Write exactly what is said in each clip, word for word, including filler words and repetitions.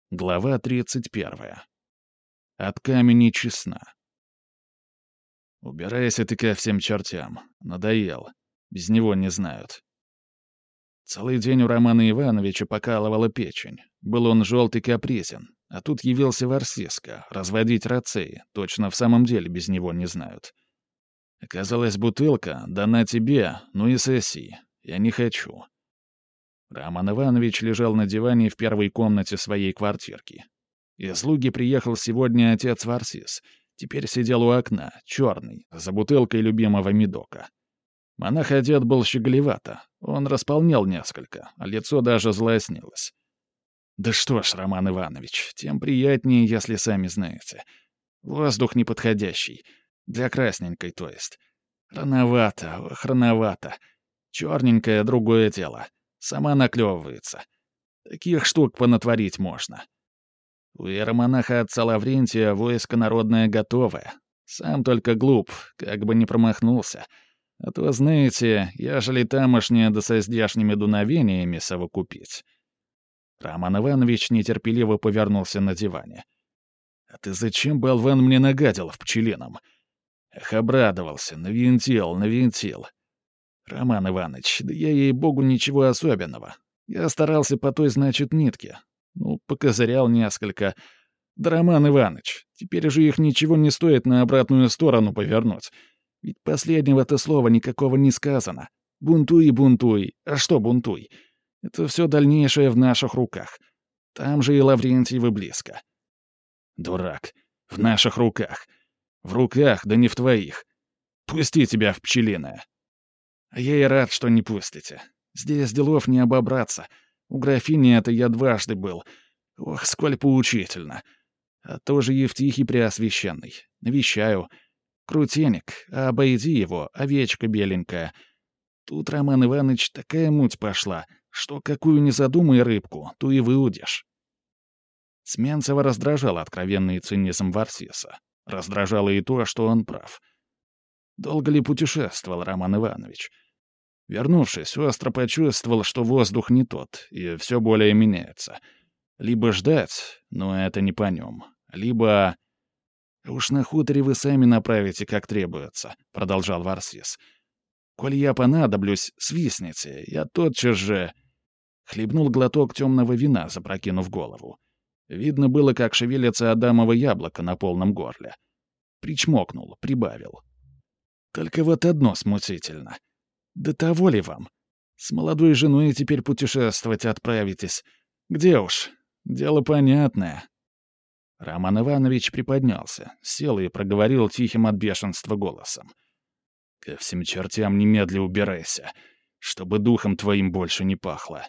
Глава тридцать первая. От камени честна. «Убирайся ты ко всем чертям. Надоел. Без него не знают». Целый день у Романа Ивановича покалывала печень. Был он желтый капризен. А тут явился Варсиска, разводить рацеи. Точно в самом деле без него не знают. Оказалась бутылка, дана тебе, ну и соси. Я не хочу. Роман Иванович лежал на диване в первой комнате своей квартирки. Из Луги приехал сегодня отец Варсис. Теперь сидел у окна, черный, за бутылкой любимого медока. Монах одет был щеголевато. Он располнел несколько, а лицо даже злоснилось. Да что ж, Роман Иванович, тем приятнее, если сами знаете. Воздух неподходящий. Для красненькой, то есть. Рановато, ох, рановато. Черненькое — другое дело. Сама наклевывается. Таких штук понатворить можно. У иеромонаха отца Лаврентия войско народное готовое. Сам только глуп, как бы не промахнулся. А то, знаете, ежели тамошнее да со здешними дуновениями совокупить. Роман Иванович нетерпеливо повернулся на диване. «А ты зачем, болван, мне нагадил в пчелином?» Эх, обрадовался, навинтил, навинтил. «Роман Иванович, да я, ей-богу, ничего особенного. Я старался по той, значит, нитке. Ну, покозырял несколько. Да, Роман Иванович, теперь же их ничего не стоит на обратную сторону повернуть. Ведь последнего-то слова никакого не сказано. Бунтуй, бунтуй. А что бунтуй? Это все дальнейшее в наших руках. Там же и Лаврентьевы близко». «Дурак. В наших руках. В руках, да не в твоих. Пусти тебя в пчелиное». «А я и рад, что не пустите. Здесь делов не обобраться. У графини это я дважды был. Ох, сколь поучительно. А тоже Евтихий Преосвященный. Навещаю. Крутеник, а обойди его, овечка беленькая. Тут, Роман Иванович, такая муть пошла, что какую ни задумай рыбку, ту и выудишь». Сменцева раздражал откровенный цинизм Варсиса. Раздражало и то, что он прав. Долго ли путешествовал Роман Иванович? Вернувшись, остро почувствовал, что воздух не тот, и все более меняется. Либо ждать, но это не по нем. Либо... «Уж на хуторе вы сами направите, как требуется», — продолжал Варсис. «Коль я понадоблюсь, свистните, я тотчас же...» Хлебнул глоток темного вина, запрокинув голову. Видно было, как шевелится адамово яблоко на полном горле. Причмокнул, прибавил. «Только вот одно смутительно. Да того ли вам? С молодой женой теперь путешествовать отправитесь. Где уж? Дело понятное». Роман Иванович приподнялся, сел и проговорил тихим от бешенства голосом. «Ко всем чертям немедля убирайся, чтобы духом твоим больше не пахло».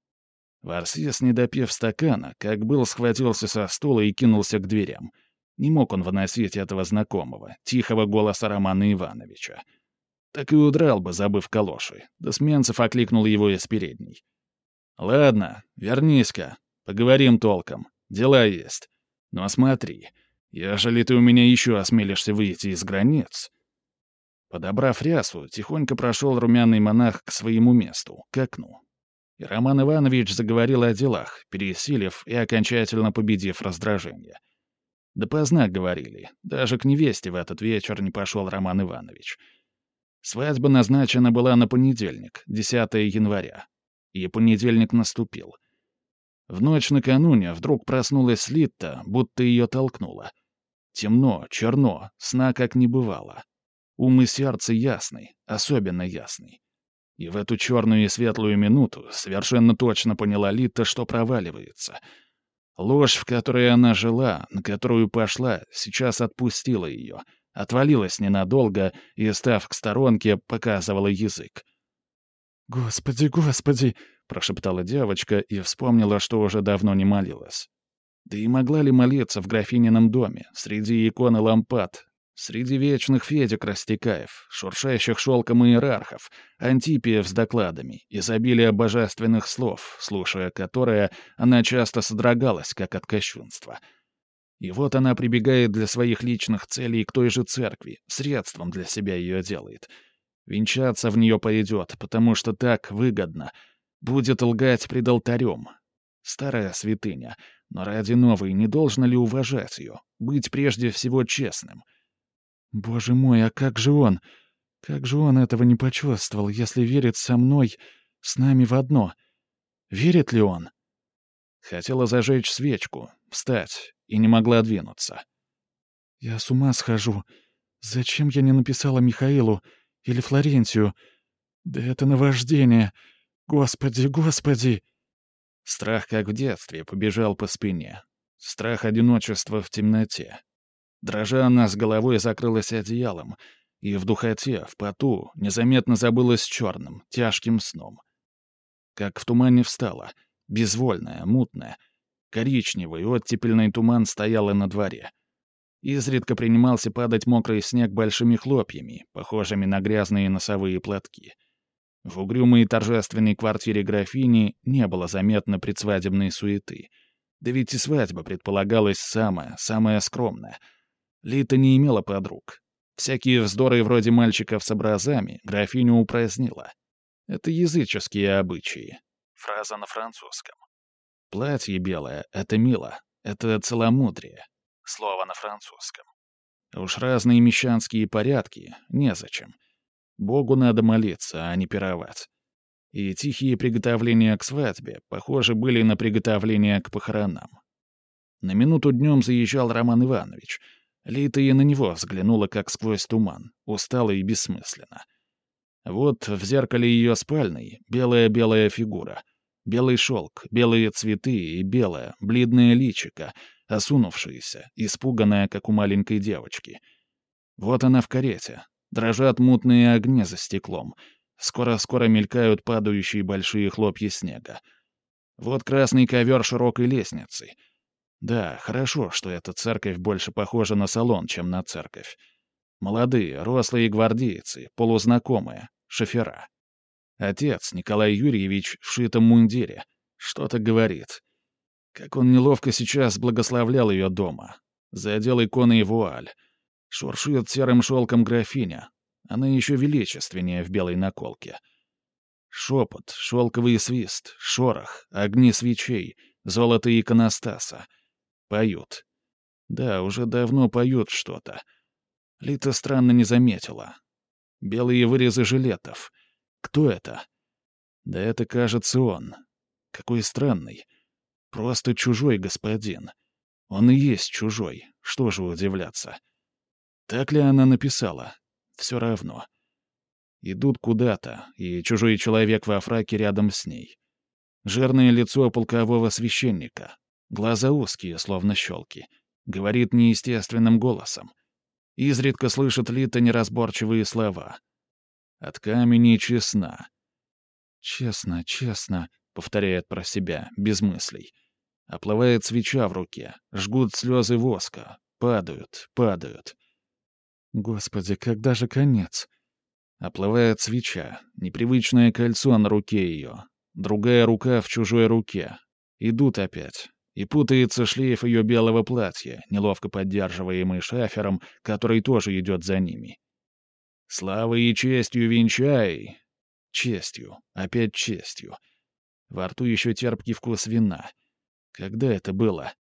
Варсис, не допив стакана, как был, схватился со стула и кинулся к дверям. Не мог он выносить этого знакомого, тихого голоса Романа Ивановича. Так и удрал бы, забыв калоши. Да Сменцев окликнул его из передней. «Ладно, вернись-ка, поговорим толком, дела есть. Но смотри, ежели ты у меня еще осмелишься выйти из границ...» Подобрав рясу, тихонько прошел румяный монах к своему месту, к окну. И Роман Иванович заговорил о делах, пересилив и окончательно победив раздражение. Допоздна говорили, даже к невесте в этот вечер не пошел Роман Иванович. Свадьба назначена была на понедельник, десятого января. И понедельник наступил. В ночь накануне вдруг проснулась Литта, будто ее толкнуло. Темно, черно, сна как не бывало. Ум и сердце ясный, особенно ясный. И в эту черную и светлую минуту совершенно точно поняла Литта, что проваливается. Ложь, в которой она жила, на которую пошла, сейчас отпустила ее, отвалилась ненадолго и, став к сторонке, показывала язык. «Господи, Господи!» — прошептала девочка и вспомнила, что уже давно не молилась. Да и могла ли молиться в графинином доме, среди икон и лампад, среди вечных Федек Растекаев, шуршащих шелком иерархов, антипиев с докладами, изобилия божественных слов, слушая которые, она часто содрогалась, как от кощунства. И вот она прибегает для своих личных целей к той же церкви, средством для себя ее делает. Венчаться в нее пойдет, потому что так выгодно. Будет лгать пред алтарем. Старая святыня, но ради новой не должно ли уважать ее, быть прежде всего честным? Боже мой, а как же он? Как же он этого не почувствовал, если верит со мной, с нами в одно? Верит ли он? Хотела зажечь свечку, встать, и не могла двинуться. Я с ума схожу. Зачем я не написала Михаилу или Флорентию? Да это наваждение. Господи, господи! Страх, как в детстве, побежал по спине. Страх одиночества в темноте. Дрожа, она с головой закрылась одеялом, и в духоте, в поту, незаметно забылась черным, тяжким сном. Как в тумане встала, безвольная, мутная, коричневый, оттепельный туман стоял и на дворе. Изредка принимался падать мокрый снег большими хлопьями, похожими на грязные носовые платки. В угрюмой и торжественной квартире графини не было заметно предсвадебной суеты. Да ведь и свадьба предполагалась самая, самая скромная. Лита не имела подруг. Всякие вздоры вроде мальчиков с образами графиню упразднила. Это языческие обычаи. Фраза на французском. Платье белое — это мило, это целомудрие. Слово на французском. А уж разные мещанские порядки — незачем. Богу надо молиться, а не пировать. И тихие приготовления к свадьбе, похоже, были на приготовления к похоронам. На минуту днем заезжал Роман Иванович. Лита и на него взглянула, как сквозь туман, устало и бессмысленно. Вот в зеркале ее спальной белая-белая фигура. Белый шелк, белые цветы и белое, бледное личико, осунувшееся, испуганное, как у маленькой девочки. Вот она в карете. Дрожат мутные огни за стеклом. Скоро-скоро мелькают падающие большие хлопья снега. Вот красный ковер широкой лестницы. Да, хорошо, что эта церковь больше похожа на салон, чем на церковь. Молодые, рослые гвардейцы, полузнакомые, шофера. Отец, Николай Юрьевич, в шитом мундире. Что-то говорит. Как он неловко сейчас благословлял ее дома. Задел иконой вуаль. Шуршит серым шелком графиня. Она еще величественнее в белой наколке. Шепот, шелковый свист, шорох, огни свечей, золото иконостаса. Поют. Да, уже давно поют что-то. Лита странно не заметила. Белые вырезы жилетов. Кто это? Да это, кажется, он. Какой странный. Просто чужой господин. Он и есть чужой. Что же удивляться? Так ли она написала? Все равно. Идут куда-то, и чужой человек во фраке рядом с ней. Жирное лицо полкового священника. Глаза узкие, словно щелки. Говорит неестественным голосом. Изредка слышит Лита неразборчивые слова. «От камени честна». «Честно, честно», — повторяет про себя, без мыслей. Оплывает свеча в руке, жгут слезы воска, падают, падают. Господи, когда же конец? Оплывает свеча, непривычное кольцо на руке ее, другая рука в чужой руке. Идут опять. И путается шлейф ее белого платья, неловко поддерживаемый шафером, который тоже идет за ними. «Славой и честью венчай!» Честью, опять честью. Во рту еще терпкий вкус вина. Когда это было?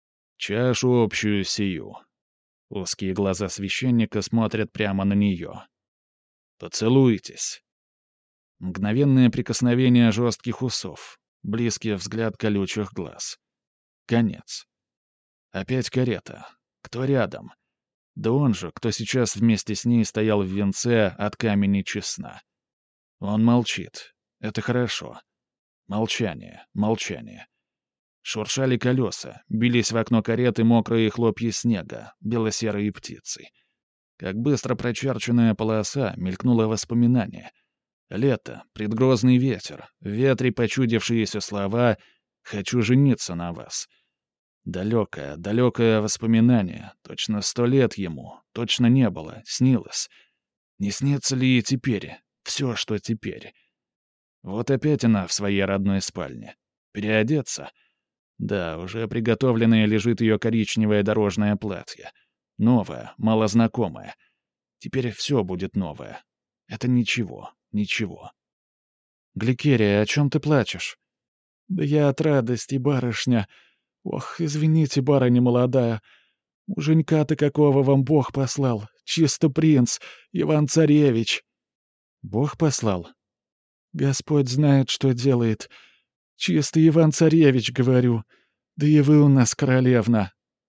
Чашу общую сию. Узкие глаза священника смотрят прямо на нее. «Поцелуйтесь». Мгновенное прикосновение жестких усов, близкий взгляд колючих глаз. Конец. Опять карета. Кто рядом? Да он же, кто сейчас вместе с ней стоял в венце от камени честна. Он молчит. Это хорошо. Молчание, молчание. Шуршали колеса, бились в окно кареты мокрые хлопья снега, бело-серые птицы. Как быстро прочерченная полоса мелькнуло воспоминание. Лето, предгрозный ветер, в ветре почудившиеся слова «хочу жениться на вас». Далекое, далекое воспоминание, точно сто лет ему, точно не было, снилось. Не снится ли и теперь все, что теперь? Вот опять она в своей родной спальне. Переодеться? Да, уже приготовленное лежит ее коричневое дорожное платье. Новое, малознакомое. Теперь все будет новое. Это ничего, ничего. «Гликерия, о чем ты плачешь?» Да я от радости, барышня. Ох, извините, барыня молодая. Муженька-то какого вам Бог послал? Чисто принц, Иван-царевич». «Бог послал?» «Господь знает, что делает. Чисто Иван-царевич, говорю. Да и вы у нас королевна».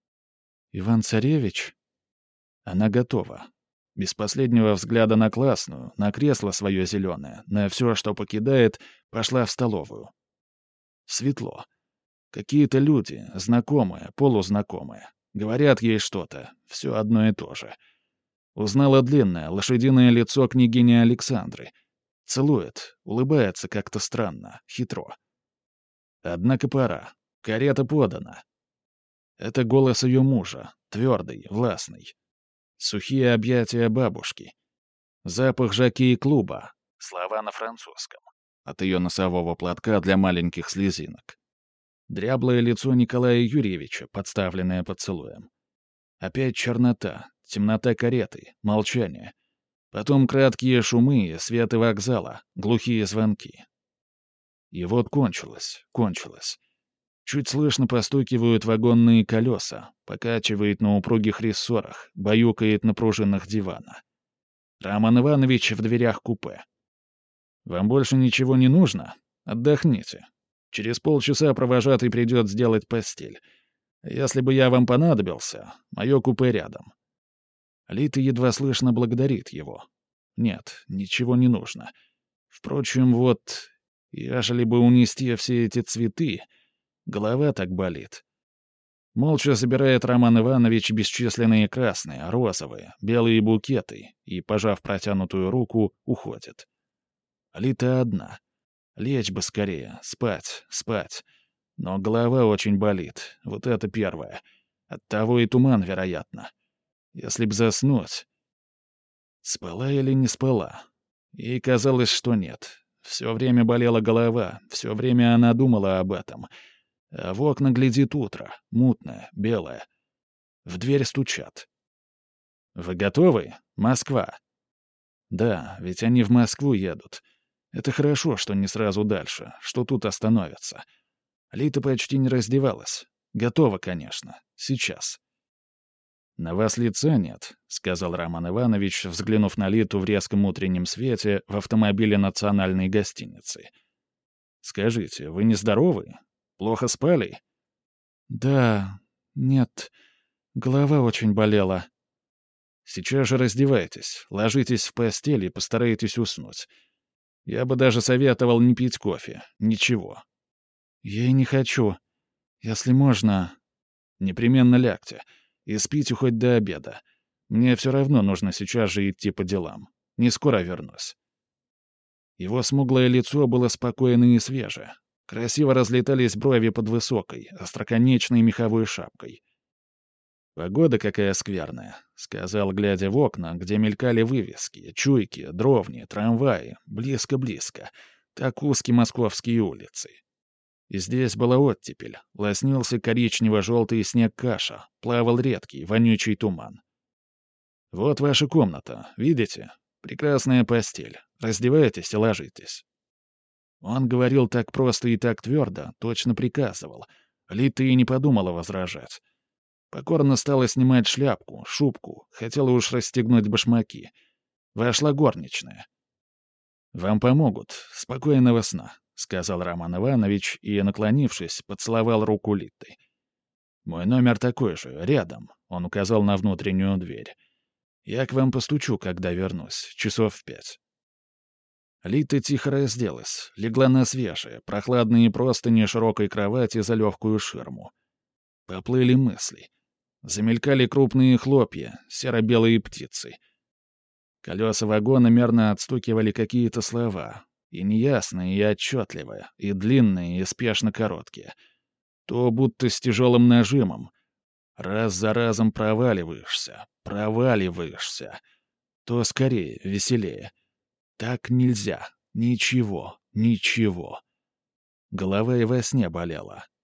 «Иван-царевич?» Она готова. Без последнего взгляда на классную, на кресло свое зеленое, на все, что покидает, пошла в столовую. Светло. Какие-то люди, знакомые, полузнакомые, говорят ей что-то, все одно и то же. Узнала длинное, лошадиное лицо княгини Александры. Целует, улыбается как-то странно, хитро. Однако пора. Карета подана. Это голос ее мужа, твердый, властный. Сухие объятия бабушки. Запах жаки и клуба. Слова на французском. От ее носового платка для маленьких слезинок. Дряблое лицо Николая Юрьевича, подставленное поцелуем. Опять чернота, темнота кареты, молчание. Потом краткие шумы, светы вокзала, глухие звонки. И вот кончилось, кончилось. Чуть слышно постукивают вагонные колеса, покачивает на упругих рессорах, баюкает на пружинах дивана. Роман Иванович в дверях купе. «Вам больше ничего не нужно? Отдохните. Через полчаса провожатый придет сделать постель. Если бы я вам понадобился, мое купе рядом». Лита едва слышно благодарит его. Нет, ничего не нужно. Впрочем, вот, ежели бы унести все эти цветы, голова так болит. Молча собирает Роман Иванович бесчисленные красные, розовые, белые букеты и, пожав протянутую руку, уходит. Лита одна. Лечь бы скорее, спать, спать. Но голова очень болит, вот это первое. Оттого и туман, вероятно. Если б заснуть... Спала или не спала? Ей казалось, что нет. Все время болела голова, все время она думала об этом. А в окна глядит утро, мутное, белое. В дверь стучат. «Вы готовы? Москва?» «Да, ведь они в Москву едут. Это хорошо, что не сразу дальше, что тут остановятся». Лита почти не раздевалась. Готова, конечно. Сейчас. «На вас лица нет», — сказал Роман Иванович, взглянув на Литу в резком утреннем свете в автомобиле национальной гостиницы. «Скажите, вы нездоровы? Плохо спали?» «Да, нет, голова очень болела». «Сейчас же раздевайтесь, ложитесь в постель и постарайтесь уснуть. Я бы даже советовал не пить кофе, ничего». «Я и не хочу. Если можно...» «Непременно лягте. И спите хоть до обеда. Мне все равно нужно сейчас же идти по делам. Не скоро вернусь». Его смуглое лицо было спокойно и свежее. Красиво разлетались брови под высокой, остроконечной меховой шапкой. «Погода какая скверная», — сказал, глядя в окна, где мелькали вывески, чуйки, дровни, трамваи, близко-близко, так узкие московские улицы. И здесь была оттепель, лоснился коричнево-желтый снег-каша, плавал редкий, вонючий туман. «Вот ваша комната, видите? Прекрасная постель. Раздевайтесь и ложитесь». Он говорил так просто и так твердо, точно приказывал. Лита и не подумала возражать. Покорно стала снимать шляпку, шубку, хотела уж расстегнуть башмаки. Вошла горничная. «Вам помогут. Спокойного сна», — сказал Роман Иванович и, наклонившись, поцеловал руку Литы. «Мой номер такой же, рядом», — он указал на внутреннюю дверь. «Я к вам постучу, когда вернусь, часов в пять». Лита тихо разделась, легла на свежие, прохладные простыни широкой кровати за легкую ширму. Поплыли мысли. Замелькали крупные хлопья, серо-белые птицы. Колеса вагона мерно отстукивали какие-то слова, и неясные, и отчетливые, и длинные, и спешно короткие. То будто с тяжелым нажимом. Раз за разом проваливаешься, проваливаешься. То скорее, веселее. Так нельзя. Ничего, ничего. Голова и во сне болела.